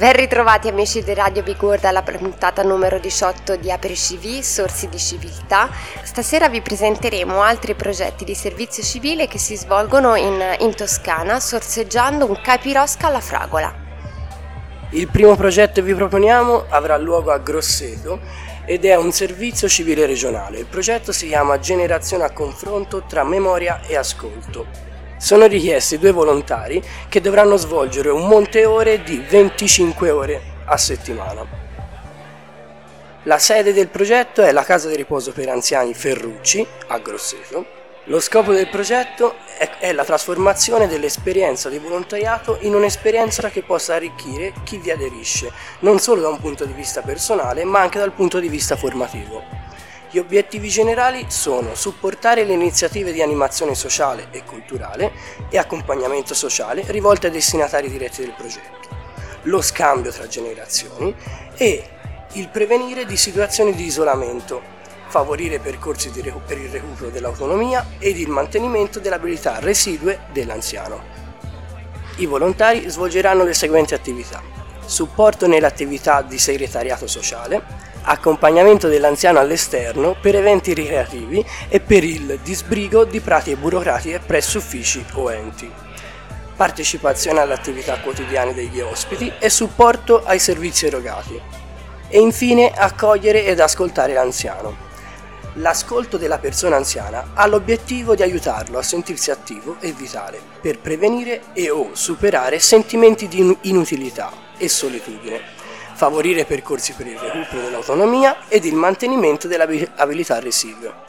Ben ritrovati amici di Radio Bigorra alla puntata numero 18 di ApriCiV, Sorsi di Civiltà. Stasera vi presenteremo altri progetti di servizio civile che si svolgono in Toscana, sorseggiando un capirosca alla fragola. Il primo progetto che vi proponiamo avrà luogo a Grosseto ed è un servizio civile regionale. Il progetto si chiama Generazione a confronto tra memoria e ascolto. Sono richiesti 2 volontari che dovranno svolgere un monte ore di 25 ore a settimana. La sede del progetto è la Casa di Riposo per Anziani Ferrucci a Grosseto. Lo scopo del progetto è la trasformazione dell'esperienza di volontariato in un'esperienza che possa arricchire chi vi aderisce, non solo da un punto di vista personale, ma anche dal punto di vista formativo. Gli obiettivi generali sono supportare le iniziative di animazione sociale e culturale e accompagnamento sociale rivolte ai destinatari diretti del progetto, lo scambio tra generazioni e il prevenire di situazioni di isolamento, favorire percorsi per il recupero dell'autonomia ed il mantenimento delle abilità residue dell'anziano. I volontari svolgeranno le seguenti attività: supporto nelle attività di segretariato sociale, accompagnamento dell'anziano all'esterno per eventi ricreativi e per il disbrigo di pratiche burocratiche presso uffici o enti, partecipazione alle attività quotidiane degli ospiti e supporto ai servizi erogati, e infine accogliere ed ascoltare l'anziano. L'ascolto della persona anziana ha l'obiettivo di aiutarlo a sentirsi attivo e vitale per prevenire e o superare sentimenti di inutilità e solitudine, favorire percorsi per il recupero dell'autonomia ed il mantenimento delle abilità residue.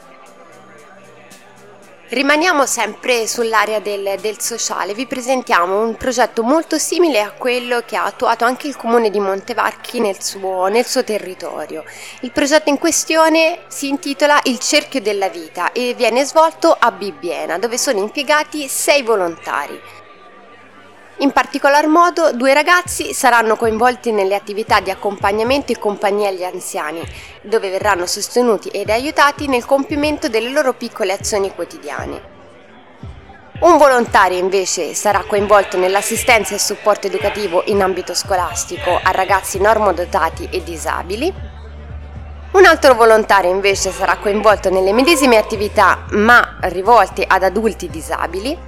Rimaniamo sempre sull'area del sociale, vi presentiamo un progetto molto simile a quello che ha attuato anche il comune di Montevarchi nel suo territorio. Il progetto in questione si intitola Il Cerchio della Vita e viene svolto a Bibbiena, dove sono impiegati 6 volontari. In particolar modo 2 ragazzi saranno coinvolti nelle attività di accompagnamento e compagnia agli anziani, dove verranno sostenuti ed aiutati nel compimento delle loro piccole azioni quotidiane. Un volontario invece sarà coinvolto nell'assistenza e supporto educativo in ambito scolastico a ragazzi normodotati e disabili. Un altro volontario invece sarà coinvolto nelle medesime attività ma rivolte ad adulti disabili.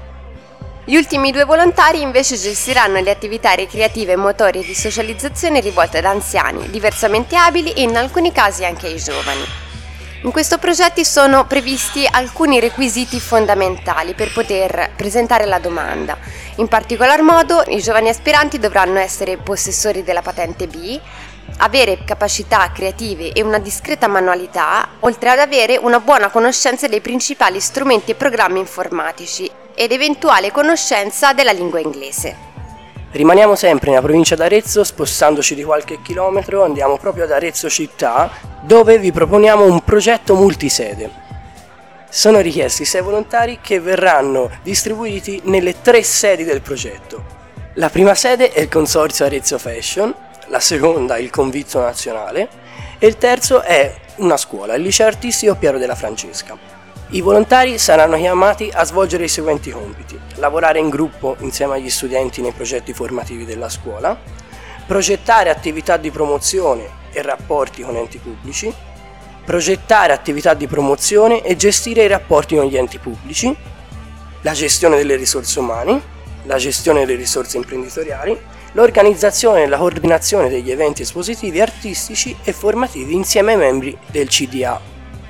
Gli ultimi 2 volontari invece gestiranno le attività ricreative e motorie di socializzazione rivolte ad anziani, diversamente abili e in alcuni casi anche ai giovani. In questo progetto sono previsti alcuni requisiti fondamentali per poter presentare la domanda. In particolar modo i giovani aspiranti dovranno essere possessori della patente B, avere capacità creative e una discreta manualità, oltre ad avere una buona conoscenza dei principali strumenti e programmi informatici ed eventuale conoscenza della lingua inglese. Rimaniamo sempre nella provincia d'Arezzo, spostandoci di qualche chilometro, andiamo proprio ad Arezzo città, dove vi proponiamo un progetto multisede. Sono richiesti 6 volontari che verranno distribuiti nelle 3 sedi del progetto. La prima sede è il Consorzio Arezzo Fashion, la seconda il Convizio Nazionale e il terzo è una scuola, il Liceo Artistico Piero della Francesca. I volontari saranno chiamati a svolgere i seguenti compiti: lavorare in gruppo insieme agli studenti nei progetti formativi della scuola, progettare attività di promozione e rapporti con enti pubblici, progettare attività di promozione e gestire i rapporti con gli enti pubblici, la gestione delle risorse umane, la gestione delle risorse imprenditoriali, l'organizzazione e la coordinazione degli eventi espositivi artistici e formativi insieme ai membri del CDA.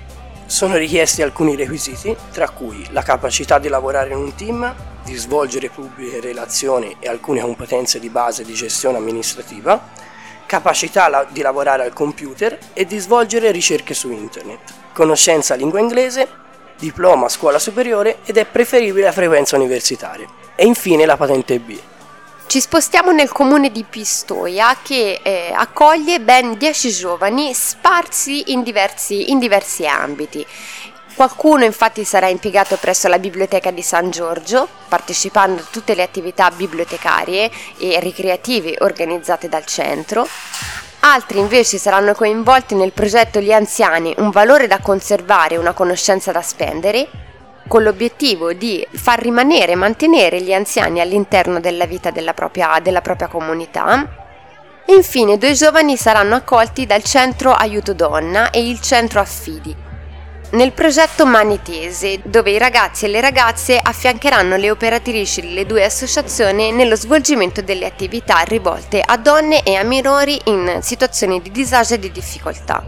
Sono richiesti alcuni requisiti, tra cui la capacità di lavorare in un team, di svolgere pubbliche relazioni e alcune competenze di base di gestione amministrativa, capacità di lavorare al computer e di svolgere ricerche su internet, conoscenza lingua inglese, diploma scuola superiore ed è preferibile la frequenza universitaria. E infine la patente B. Ci spostiamo nel comune di Pistoia che accoglie ben 10 giovani sparsi in diversi ambiti. Qualcuno infatti sarà impiegato presso la biblioteca di San Giorgio, partecipando a tutte le attività bibliotecarie e ricreative organizzate dal centro. Altri invece saranno coinvolti nel progetto Gli Anziani, un valore da conservare e una conoscenza da spendere, con l'obiettivo di far rimanere e mantenere gli anziani all'interno della vita della propria comunità. E infine 2 giovani saranno accolti dal Centro Aiuto Donna e il Centro Affidi nel progetto Mani Tese, dove i ragazzi e le ragazze affiancheranno le operatrici delle 2 associazioni nello svolgimento delle attività rivolte a donne e a minori in situazioni di disagio e di difficoltà.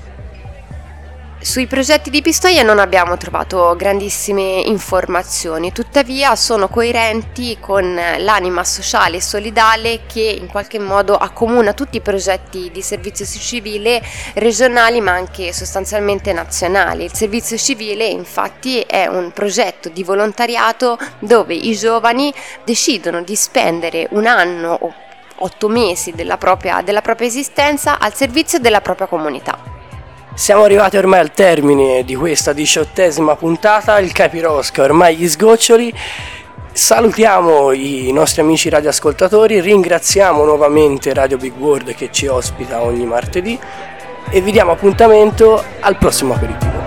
Sui progetti di Pistoia non abbiamo trovato grandissime informazioni, tuttavia sono coerenti con l'anima sociale e solidale che in qualche modo accomuna tutti i progetti di servizio civile regionali ma anche sostanzialmente nazionali. Il servizio civile infatti è un progetto di volontariato dove i giovani decidono di spendere un anno o 8 mesi della propria esistenza al servizio della propria comunità. Siamo arrivati ormai al termine di questa 18ª puntata, il Capirosca ormai gli sgoccioli. Salutiamo i nostri amici radioascoltatori, ringraziamo nuovamente Radio Big World che ci ospita ogni martedì e vi diamo appuntamento al prossimo aperitivo.